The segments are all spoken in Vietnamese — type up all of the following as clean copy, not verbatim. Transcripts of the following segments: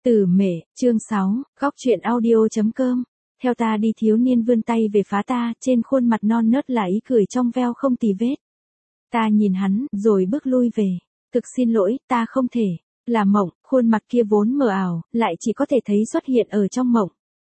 Tử Mệ, chương 6, góc truyện audio.com. Theo ta đi, thiếu niên vươn tay về phá ta, trên khuôn mặt non nớt là ý cười trong veo không tì vết. Ta nhìn hắn, rồi bước lui về. Thực xin lỗi, ta không thể. Là mộng, khuôn mặt kia vốn mờ ảo, lại chỉ có thể thấy xuất hiện ở trong mộng.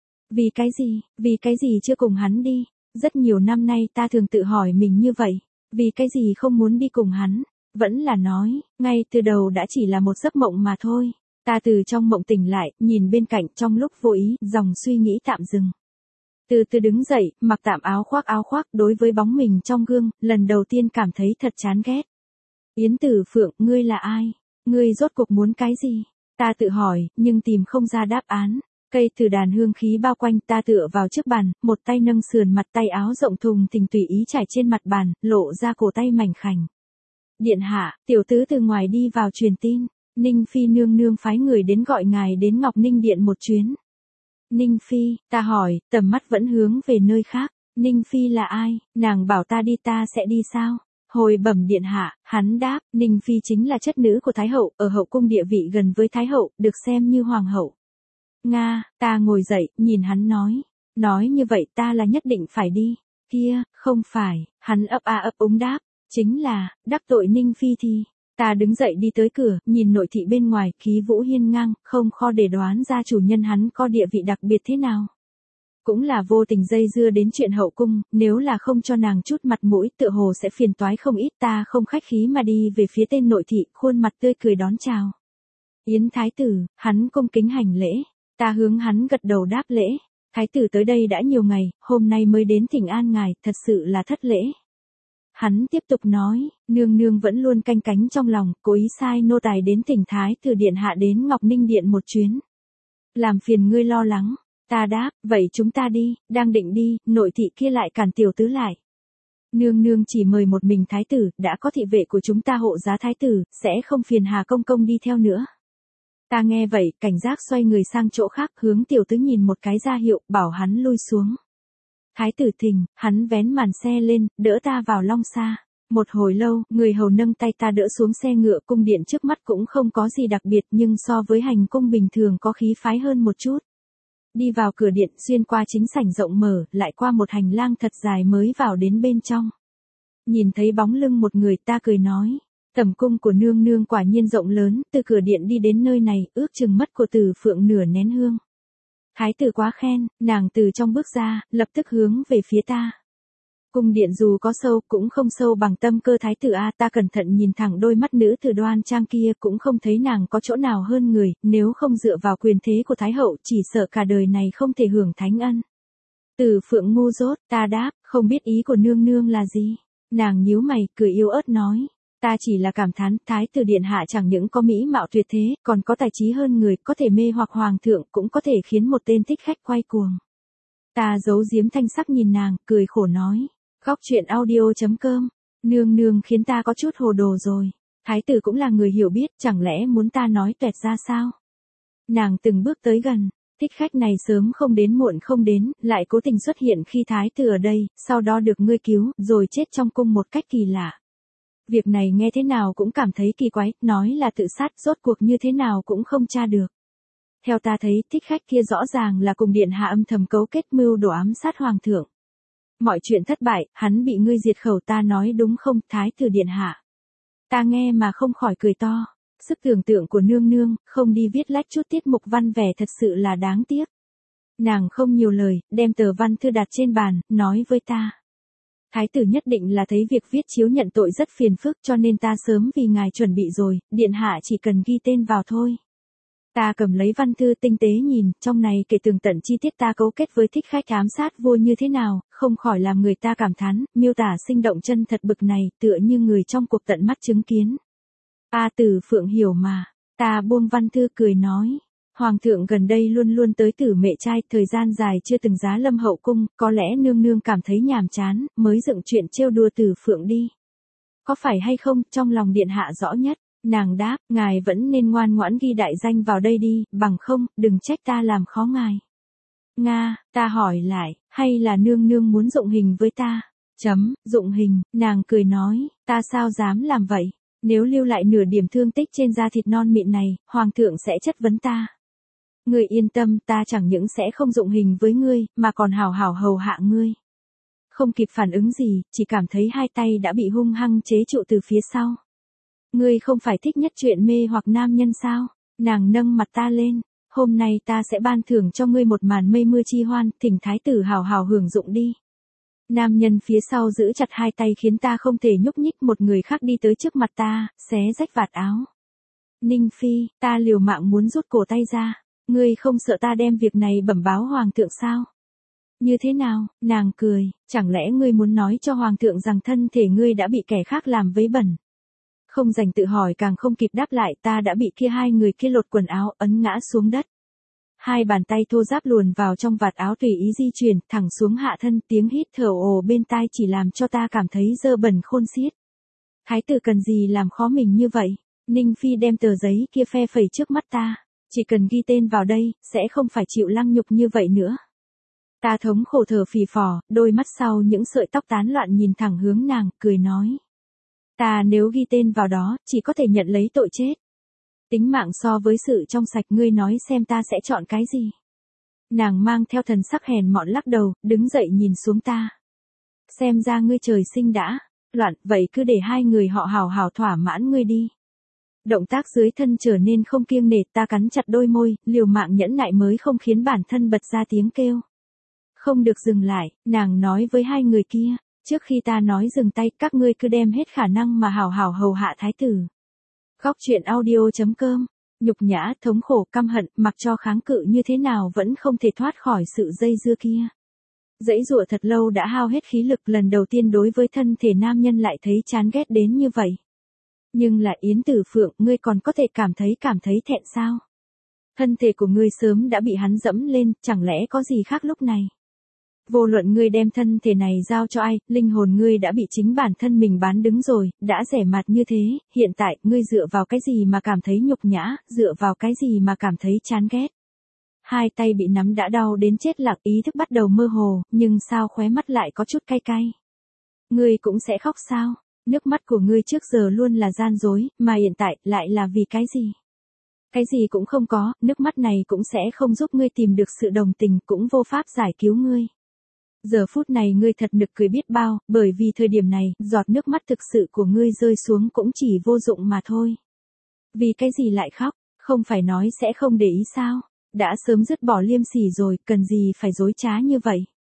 Vì cái gì chưa cùng hắn đi? Rất nhiều năm nay ta thường tự hỏi mình như vậy. Vì cái gì không muốn đi cùng hắn? Vẫn là nói, ngay từ đầu đã chỉ là một giấc mộng mà thôi. Ta từ trong mộng tỉnh lại, nhìn bên cạnh trong lúc vô ý, dòng suy nghĩ tạm dừng. Từ từ đứng dậy, mặc tạm áo khoác, đối với bóng mình trong gương, lần đầu tiên cảm thấy thật chán ghét. Yến Tử Phượng, ngươi là ai? Ngươi rốt cuộc muốn cái gì? Ta tự hỏi, nhưng tìm không ra đáp án. Cây từ đàn hương khí bao quanh, ta tựa vào trước bàn, một tay nâng sườn mặt, tay áo rộng thùng thình tùy ý trải trên mặt bàn, lộ ra cổ tay mảnh khảnh. Điện hạ, tiểu tứ từ ngoài đi vào truyền tin. Ninh Phi nương nương phái người đến gọi ngài đến Ngọc Ninh Điện một chuyến. Ninh Phi, ta hỏi, tầm mắt vẫn hướng về nơi khác. Ninh Phi là ai? Nàng bảo ta đi, ta sẽ đi sao? Hồi bẩm điện hạ, hắn đáp, Ninh Phi chính là chất nữ của Thái hậu, ở hậu cung địa vị gần với Thái hậu, được xem như hoàng hậu. Nga, ta ngồi dậy, nhìn hắn nói như vậy ta là nhất định phải đi. Kia, không phải, hắn ấp úng đáp, chính là, đắc tội Ninh Phi thì. Ta đứng dậy đi tới cửa, nhìn nội thị bên ngoài, khí vũ hiên ngang, không khó để đoán ra chủ nhân hắn có địa vị đặc biệt thế nào. Cũng là vô tình dây dưa đến chuyện hậu cung, nếu là không cho nàng chút mặt mũi tựa hồ sẽ phiền toái không ít. Ta không khách khí mà đi về phía tên nội thị, khuôn mặt tươi cười đón chào. Yến thái tử, hắn cung kính hành lễ, ta hướng hắn gật đầu đáp lễ. Thái tử tới đây đã nhiều ngày, hôm nay mới đến thỉnh an ngài, thật sự là thất lễ. Hắn tiếp tục nói, nương nương vẫn luôn canh cánh trong lòng, cố ý sai nô tài đến thỉnh Thái tử điện hạ đến Ngọc Ninh Điện một chuyến. Làm phiền ngươi lo lắng. Ta đáp, vậy chúng ta đi, đang định đi, nội thị kia lại cản tiểu tứ lại. Nương nương chỉ mời một mình thái tử, đã có thị vệ của chúng ta hộ giá thái tử, sẽ không phiền Hà công công đi theo nữa. Ta nghe vậy, cảnh giác xoay người sang chỗ khác, hướng tiểu tứ nhìn một cái ra hiệu, bảo hắn lui xuống. Thái tử thình, hắn vén màn xe lên, đỡ ta vào long xa. Một hồi lâu, người hầu nâng tay ta đỡ xuống xe ngựa, cung điện trước mắt cũng không có gì đặc biệt, nhưng so với hành cung bình thường có khí phái hơn một chút. Đi vào cửa điện, xuyên qua chính sảnh rộng mở, lại qua một hành lang thật dài mới vào đến bên trong. Nhìn thấy bóng lưng một người, ta cười nói, tẩm cung của nương nương quả nhiên rộng lớn, từ cửa điện đi đến nơi này, ước chừng mất của Tử Phượng nửa nén hương. Thái tử quá khen, nàng từ trong bước ra, lập tức hướng về phía ta. Cung điện dù có sâu, cũng không sâu bằng tâm cơ thái tử a. Ta cẩn thận nhìn thẳng đôi mắt nữ tử đoan trang kia, cũng không thấy nàng có chỗ nào hơn người, nếu không dựa vào quyền thế của Thái hậu, chỉ sợ cả đời này không thể hưởng thánh ân. Tử Phượng ngu dốt, ta đáp, không biết ý của nương nương là gì. Nàng nhíu mày, cười yếu ớt nói. Ta chỉ là cảm thán, thái tử điện hạ chẳng những có mỹ mạo tuyệt thế, còn có tài trí hơn người, có thể mê hoặc hoàng thượng, cũng có thể khiến một tên thích khách quay cuồng. Ta giấu giếm thanh sắc nhìn nàng, cười khổ nói. Góc truyện audio.com, nương nương khiến ta có chút hồ đồ rồi. Thái tử cũng là người hiểu biết, chẳng lẽ muốn ta nói toẹt ra sao? Nàng từng bước tới gần, thích khách này sớm không đến muộn không đến, lại cố tình xuất hiện khi thái tử ở đây, sau đó được ngươi cứu, rồi chết trong cung một cách kỳ lạ. Việc này nghe thế nào cũng cảm thấy kỳ quái, nói là tự sát, rốt cuộc như thế nào cũng không tra được. Theo ta thấy, thích khách kia rõ ràng là cùng điện hạ âm thầm cấu kết mưu đồ ám sát hoàng thượng. Mọi chuyện thất bại, hắn bị ngươi diệt khẩu, ta nói đúng không, thái tử điện hạ? Ta nghe mà không khỏi cười to. Sức tưởng tượng của nương nương, không đi viết lách chút tiết mục văn vẻ thật sự là đáng tiếc. Nàng không nhiều lời, đem tờ văn thư đặt trên bàn, nói với ta. Thái tử nhất định là thấy việc viết chiếu nhận tội rất phiền phức, cho nên ta sớm vì ngài chuẩn bị rồi, điện hạ chỉ cần ghi tên vào thôi. Ta cầm lấy văn thư tinh tế nhìn, trong này kể tường tận chi tiết ta cấu kết với thích khách ám sát vua như thế nào, không khỏi làm người ta cảm thán, miêu tả sinh động chân thật bực này, tựa như người trong cuộc tận mắt chứng kiến. Tử Phượng hiểu mà. Ta buông văn thư cười nói. Hoàng thượng gần đây luôn luôn tới Tử Mệ trai, thời gian dài chưa từng giá lâm hậu cung, có lẽ nương nương cảm thấy nhàm chán, mới dựng chuyện trêu đùa Tử Phượng đi. Có phải hay không, trong lòng điện hạ rõ nhất. Nàng đáp, ngài vẫn nên ngoan ngoãn ghi đại danh vào đây đi, bằng không, đừng trách ta làm khó ngài. Nga, ta hỏi lại, hay là nương nương muốn dụng hình với ta? Dụng hình, nàng cười nói, ta sao dám làm vậy? Nếu lưu lại nửa điểm thương tích trên da thịt non mịn này, hoàng thượng sẽ chất vấn ta. Ngươi yên tâm, ta chẳng những sẽ không dụng hình với ngươi, mà còn hảo hảo hầu hạ ngươi. Không kịp phản ứng gì, chỉ cảm thấy hai tay đã bị hung hăng chế trụ từ phía sau. Ngươi không phải thích nhất chuyện mê hoặc nam nhân sao? Nàng nâng mặt ta lên. Hôm nay ta sẽ ban thưởng cho ngươi một màn mây mưa chi hoan, thỉnh thái tử hào hào hưởng dụng đi. Nam nhân phía sau giữ chặt hai tay khiến ta không thể nhúc nhích, một người khác đi tới trước mặt ta, xé rách vạt áo. Ninh Phi, ta liều mạng muốn rút cổ tay ra. Ngươi không sợ ta đem việc này bẩm báo hoàng thượng sao? Như thế nào? Nàng cười, chẳng lẽ ngươi muốn nói cho hoàng thượng rằng thân thể ngươi đã bị kẻ khác làm vấy bẩn? Không dành tự hỏi càng không kịp đáp lại, ta đã bị kia hai người kia lột quần áo ấn ngã xuống đất. Hai bàn tay thô ráp luồn vào trong vạt áo tùy ý di chuyển thẳng xuống hạ thân, tiếng hít thở ồ bên tai chỉ làm cho ta cảm thấy dơ bẩn khôn xiết. Thái tử cần gì làm khó mình như vậy? Ninh Phi đem tờ giấy kia phe phẩy trước mắt ta. Chỉ cần ghi tên vào đây, sẽ không phải chịu lăng nhục như vậy nữa. Ta thống khổ thở phì phò, đôi mắt sau những sợi tóc tán loạn nhìn thẳng hướng nàng, cười nói. Ta nếu ghi tên vào đó, chỉ có thể nhận lấy tội chết. Tính mạng so với sự trong sạch, ngươi nói xem ta sẽ chọn cái gì? Nàng mang theo thần sắc hèn mọn lắc đầu, đứng dậy nhìn xuống ta. Xem ra ngươi trời sinh đã loạn, vậy cứ để hai người họ hào hào thỏa mãn ngươi đi. Động tác dưới thân trở nên không kiêng nể, ta cắn chặt đôi môi, liều mạng nhẫn nại mới không khiến bản thân bật ra tiếng kêu. Không được dừng lại, nàng nói với hai người kia, trước khi ta nói dừng tay, các ngươi cứ đem hết khả năng mà hào hào hầu hạ thái tử. Góc truyện audio.com, nhục nhã, thống khổ, căm hận, mặc cho kháng cự như thế nào vẫn không thể thoát khỏi sự dây dưa kia. Dãy dụa thật lâu đã hao hết khí lực, lần đầu tiên đối với thân thể nam nhân lại thấy chán ghét đến như vậy. Nhưng là Yến Tử Phượng, ngươi còn có thể cảm thấy thẹn sao? Thân thể của ngươi sớm đã bị hắn dẫm lên, chẳng lẽ có gì khác lúc này? Vô luận ngươi đem thân thể này giao cho ai, linh hồn ngươi đã bị chính bản thân mình bán đứng rồi, đã rẻ mạt như thế, hiện tại, ngươi dựa vào cái gì mà cảm thấy nhục nhã, dựa vào cái gì mà cảm thấy chán ghét? Hai tay bị nắm đã đau đến chết lặng, ý thức bắt đầu mơ hồ, nhưng sao khóe mắt lại có chút cay cay? Ngươi cũng sẽ khóc sao? Nước mắt của ngươi trước giờ luôn là gian dối, mà hiện tại lại là vì cái gì? Cái gì cũng không có, nước mắt này cũng sẽ không giúp ngươi tìm được sự đồng tình, cũng vô pháp giải cứu ngươi. Giờ phút này ngươi thật nực cười biết bao, bởi vì thời điểm này, giọt nước mắt thực sự của ngươi rơi xuống cũng chỉ vô dụng mà thôi. Vì cái gì lại khóc, không phải nói sẽ không để ý sao? Đã sớm dứt bỏ liêm sỉ rồi, cần gì phải dối trá như vậy?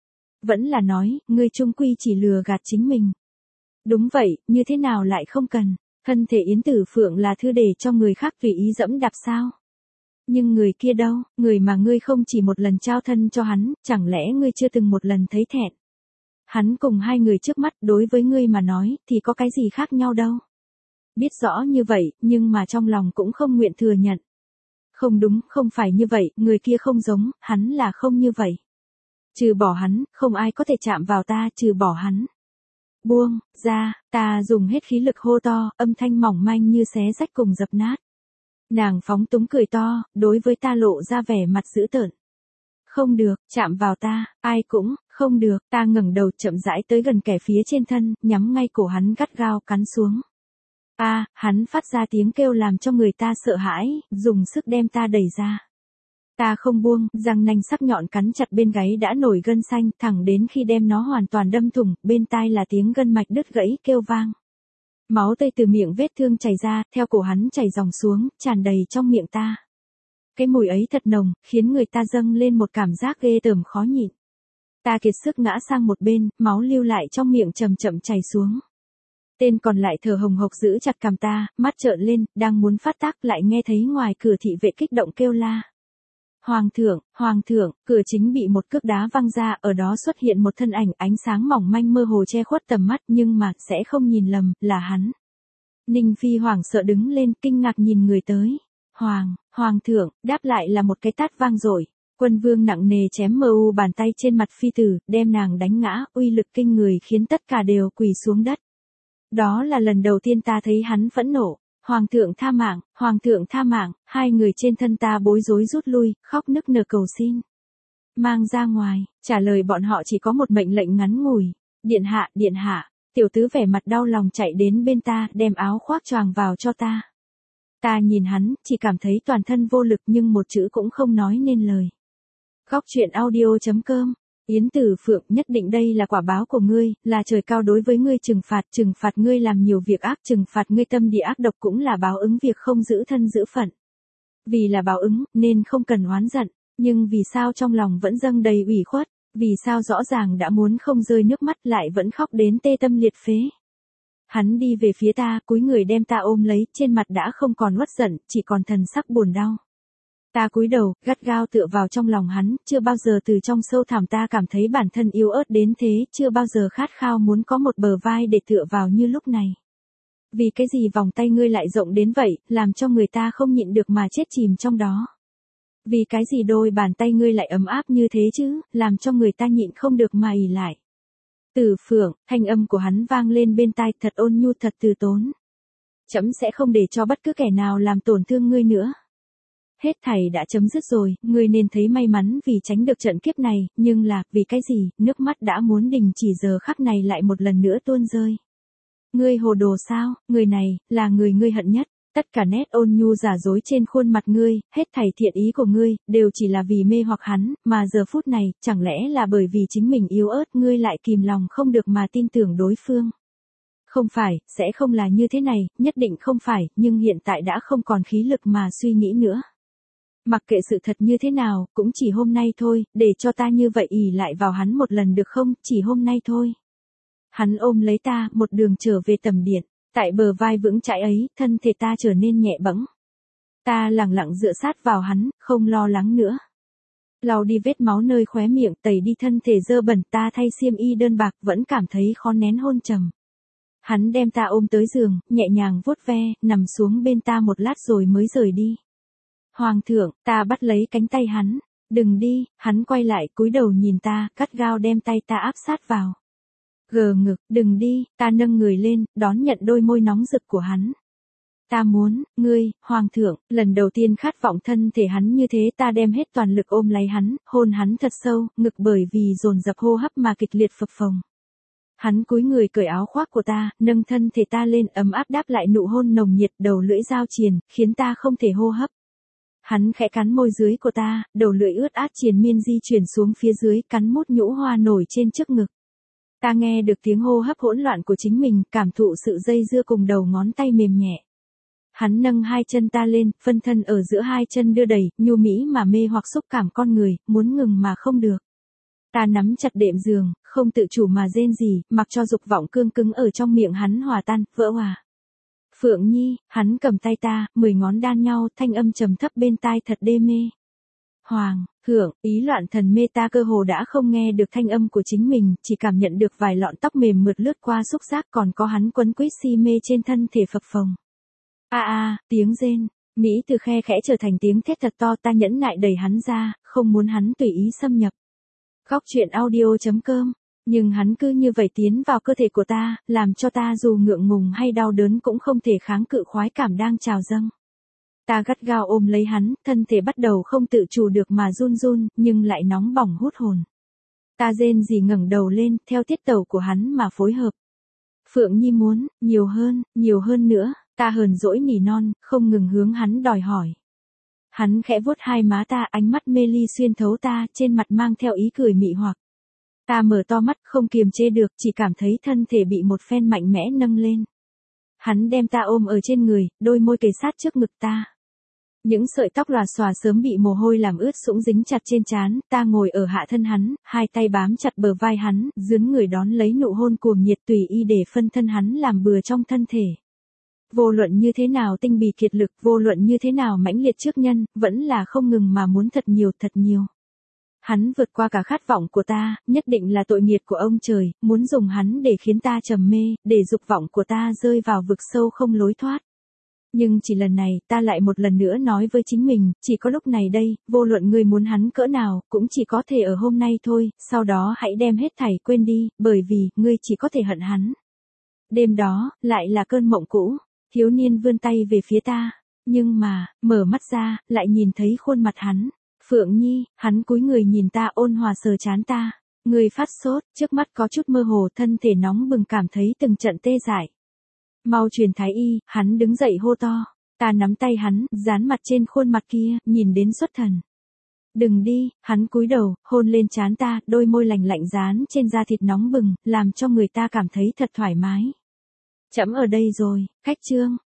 Vẫn là nói, ngươi chung quy chỉ lừa gạt chính mình. Đúng vậy, như thế nào lại không cần? Thân thể Yến Tử Phượng là thứ để cho người khác tùy ý dẫm đạp sao? Nhưng người kia đâu, người mà ngươi không chỉ một lần trao thân cho hắn, chẳng lẽ ngươi chưa từng một lần thấy thẹn? Hắn cùng hai người trước mắt, đối với ngươi mà nói, thì có cái gì khác nhau đâu? Biết rõ như vậy, nhưng mà trong lòng cũng không nguyện thừa nhận. Không đúng, không phải như vậy, người kia không giống, hắn là không như vậy. Trừ bỏ hắn, không ai có thể chạm vào ta, trừ bỏ hắn. Buông ra, ta dùng hết khí lực hô to, âm thanh mỏng manh như xé rách cùng dập nát. Nàng phóng túng cười to, đối với ta lộ ra vẻ mặt dữ tợn. Không được, chạm vào ta, ai cũng, không được, ta ngẩng đầu chậm rãi tới gần kẻ phía trên thân, nhắm ngay cổ hắn gắt gao cắn xuống. Hắn phát ra tiếng kêu làm cho người ta sợ hãi, dùng sức đem ta đẩy ra. Ta không buông, răng nanh sắc nhọn cắn chặt bên gáy đã nổi gân xanh, thẳng đến khi đem nó hoàn toàn đâm thủng, bên tai là tiếng gân mạch đứt gãy kêu vang. Máu tươi từ miệng vết thương chảy ra, theo cổ hắn chảy dòng xuống, tràn đầy trong miệng ta. Cái mùi ấy thật nồng, khiến người ta dâng lên một cảm giác ghê tởm khó nhịn. Ta kiệt sức ngã sang một bên, máu lưu lại trong miệng chậm chậm chảy xuống. Tên còn lại thở hồng hộc giữ chặt cằm ta, mắt trợn lên, đang muốn phát tác lại nghe thấy ngoài cửa thị vệ kích động kêu la. Hoàng thượng, cửa chính bị một cước đá văng ra, ở đó xuất hiện một thân ảnh ánh sáng mỏng manh mơ hồ che khuất tầm mắt nhưng mà sẽ không nhìn lầm, là hắn. Ninh Phi hoảng sợ đứng lên, kinh ngạc nhìn người tới. Hoàng thượng, đáp lại là một cái tát vang dội. Quân vương nặng nề chém mờ u bàn tay trên mặt phi tử, đem nàng đánh ngã, uy lực kinh người khiến tất cả đều quỳ xuống đất. Đó là lần đầu tiên ta thấy hắn phẫn nộ. Hoàng thượng tha mạng, hai người trên thân ta bối rối rút lui, khóc nức nở cầu xin. Mang ra ngoài, trả lời bọn họ chỉ có một mệnh lệnh ngắn ngủi. Điện hạ, tiểu tứ vẻ mặt đau lòng chạy đến bên ta, đem áo khoác choàng vào cho ta. Ta nhìn hắn, chỉ cảm thấy toàn thân vô lực nhưng một chữ cũng không nói nên lời. Góc truyện audio.com. Yến Tử Phượng, nhất định đây là quả báo của ngươi, là trời cao đối với ngươi trừng phạt ngươi làm nhiều việc ác, trừng phạt ngươi tâm địa ác độc cũng là báo ứng việc không giữ thân giữ phận. Vì là báo ứng, nên không cần oán giận, nhưng vì sao trong lòng vẫn dâng đầy ủy khuất, vì sao rõ ràng đã muốn không rơi nước mắt lại vẫn khóc đến tê tâm liệt phế. Hắn đi về phía ta, cúi người đem ta ôm lấy, trên mặt đã không còn uất giận, chỉ còn thần sắc buồn đau. Ta cúi đầu, gắt gao tựa vào trong lòng hắn, chưa bao giờ từ trong sâu thẳm ta cảm thấy bản thân yếu ớt đến thế, chưa bao giờ khát khao muốn có một bờ vai để tựa vào như lúc này. Vì cái gì vòng tay ngươi lại rộng đến vậy, làm cho người ta không nhịn được mà chết chìm trong đó. Vì cái gì đôi bàn tay ngươi lại ấm áp như thế chứ, làm cho người ta nhịn không được mà ỉ lại. Tử Phượng, thanh âm của hắn vang lên bên tai, thật ôn nhu, thật từ tốn. Trẫm sẽ không để cho bất cứ kẻ nào làm tổn thương ngươi nữa. Hết thảy đã chấm dứt rồi, ngươi nên thấy may mắn vì tránh được trận kiếp này, nhưng là, vì cái gì, nước mắt đã muốn đình chỉ giờ khắc này lại một lần nữa tuôn rơi. Ngươi hồ đồ sao, người này, là người ngươi hận nhất. Tất cả nét ôn nhu giả dối trên khuôn mặt ngươi, hết thảy thiện ý của ngươi, đều chỉ là vì mê hoặc hắn, mà giờ phút này, chẳng lẽ là bởi vì chính mình yếu ớt ngươi lại kìm lòng không được mà tin tưởng đối phương. Không phải, sẽ không là như thế này, nhất định không phải, nhưng hiện tại đã không còn khí lực mà suy nghĩ nữa. Mặc kệ sự thật như thế nào, cũng chỉ hôm nay thôi, để cho ta như vậy ỉ lại vào hắn một lần được không, chỉ hôm nay thôi. Hắn ôm lấy ta, một đường trở về tầm điện. Tại bờ vai vững chãi ấy, thân thể ta trở nên nhẹ bẫng. Ta lặng lặng dựa sát vào hắn, không lo lắng nữa. Lau đi vết máu nơi khóe miệng, tẩy đi thân thể dơ bẩn, ta thay xiêm y đơn bạc, vẫn cảm thấy khó nén hôn trầm. Hắn đem ta ôm tới giường, nhẹ nhàng vuốt ve, nằm xuống bên ta một lát rồi mới rời đi. Hoàng thượng, ta bắt lấy cánh tay hắn. Đừng đi, hắn quay lại, cúi đầu nhìn ta, gắt gao đem tay ta áp sát vào. Gờ ngực, đừng đi, ta nâng người lên, đón nhận đôi môi nóng rực của hắn. Ta muốn, ngươi, hoàng thượng, lần đầu tiên khát vọng thân thể hắn như thế, ta đem hết toàn lực ôm lấy hắn, hôn hắn thật sâu, ngực bởi vì dồn dập hô hấp mà kịch liệt phập phồng. Hắn cúi người cởi áo khoác của ta, nâng thân thể ta lên, ấm áp đáp lại nụ hôn nồng nhiệt, đầu lưỡi giao triền, khiến ta không thể hô hấp. Hắn khẽ cắn môi dưới của ta, đầu lưỡi ướt át triền miên di chuyển xuống phía dưới, cắn mút nhũ hoa nổi trên trước ngực. Ta nghe được tiếng hô hấp hỗn loạn của chính mình, cảm thụ sự dây dưa cùng đầu ngón tay mềm nhẹ. Hắn nâng hai chân ta lên, phân thân ở giữa hai chân đưa đẩy, nhu mỹ mà mê hoặc xúc cảm con người, muốn ngừng mà không được. Ta nắm chặt đệm giường, không tự chủ mà rên rỉ, mặc cho dục vọng cương cứng ở trong miệng hắn hòa tan, vỡ hòa. Phượng Nhi, hắn cầm tay ta, 10 ngón đan nhau, thanh âm trầm thấp bên tai thật đê mê. Hoàng, thượng, ý loạn thần mê, ta cơ hồ đã không nghe được thanh âm của chính mình, chỉ cảm nhận được vài lọn tóc mềm mượt lướt qua xúc giác, còn có hắn quấn quýt si mê trên thân thể phập phồng. Tiếng rên, mỹ từ khe khẽ trở thành tiếng thét thật to, ta nhẫn nại đẩy hắn ra, không muốn hắn tùy ý xâm nhập. Góc truyện audio.com. Nhưng hắn cứ như vậy tiến vào cơ thể của ta, làm cho ta dù ngượng ngùng hay đau đớn cũng không thể kháng cự khoái cảm đang trào dâng. Ta gắt gao ôm lấy hắn, thân thể bắt đầu không tự chủ được mà run run, nhưng lại nóng bỏng hút hồn. Ta rên rỉ ngẩng đầu lên, theo tiết tấu của hắn mà phối hợp. Phượng Nhi muốn, nhiều hơn nữa, ta hờn dỗi nỉ non, không ngừng hướng hắn đòi hỏi. Hắn khẽ vuốt hai má ta, ánh mắt mê ly xuyên thấu ta, trên mặt mang theo ý cười mị hoặc. Ta mở to mắt, không kiềm chế được, chỉ cảm thấy thân thể bị một phen mạnh mẽ nâng lên. Hắn đem ta ôm ở trên người, đôi môi kề sát trước ngực ta. Những sợi tóc lòa xòa sớm bị mồ hôi làm ướt sũng dính chặt trên trán, ta ngồi ở hạ thân hắn, hai tay bám chặt bờ vai hắn, dướn người đón lấy nụ hôn cuồng nhiệt tùy y để phân thân hắn làm bừa trong thân thể. Vô luận như thế nào tinh bì kiệt lực, vô luận như thế nào mãnh liệt trước nhân, vẫn là không ngừng mà muốn thật nhiều. Hắn vượt qua cả khát vọng của ta, nhất định là tội nghiệt của ông trời, muốn dùng hắn để khiến ta trầm mê, để dục vọng của ta rơi vào vực sâu không lối thoát. Nhưng chỉ lần này, ta lại một lần nữa nói với chính mình, chỉ có lúc này đây, vô luận ngươi muốn hắn cỡ nào, cũng chỉ có thể ở hôm nay thôi, sau đó hãy đem hết thảy quên đi, bởi vì, ngươi chỉ có thể hận hắn. Đêm đó, lại là cơn mộng cũ, thiếu niên vươn tay về phía ta, nhưng mà, mở mắt ra, lại nhìn thấy khuôn mặt hắn. Phượng Nhi, hắn cúi người nhìn ta ôn hòa sờ trán ta. Người phát sốt, trước mắt có chút mơ hồ, thân thể nóng bừng cảm thấy từng trận tê dại. Mau truyền thái y, hắn đứng dậy hô to. Ta nắm tay hắn, dán mặt trên khuôn mặt kia, nhìn đến xuất thần. Đừng đi, hắn cúi đầu, hôn lên trán ta, đôi môi lành lạnh dán trên da thịt nóng bừng, làm cho người ta cảm thấy thật thoải mái. Trẫm ở đây rồi, khách trương.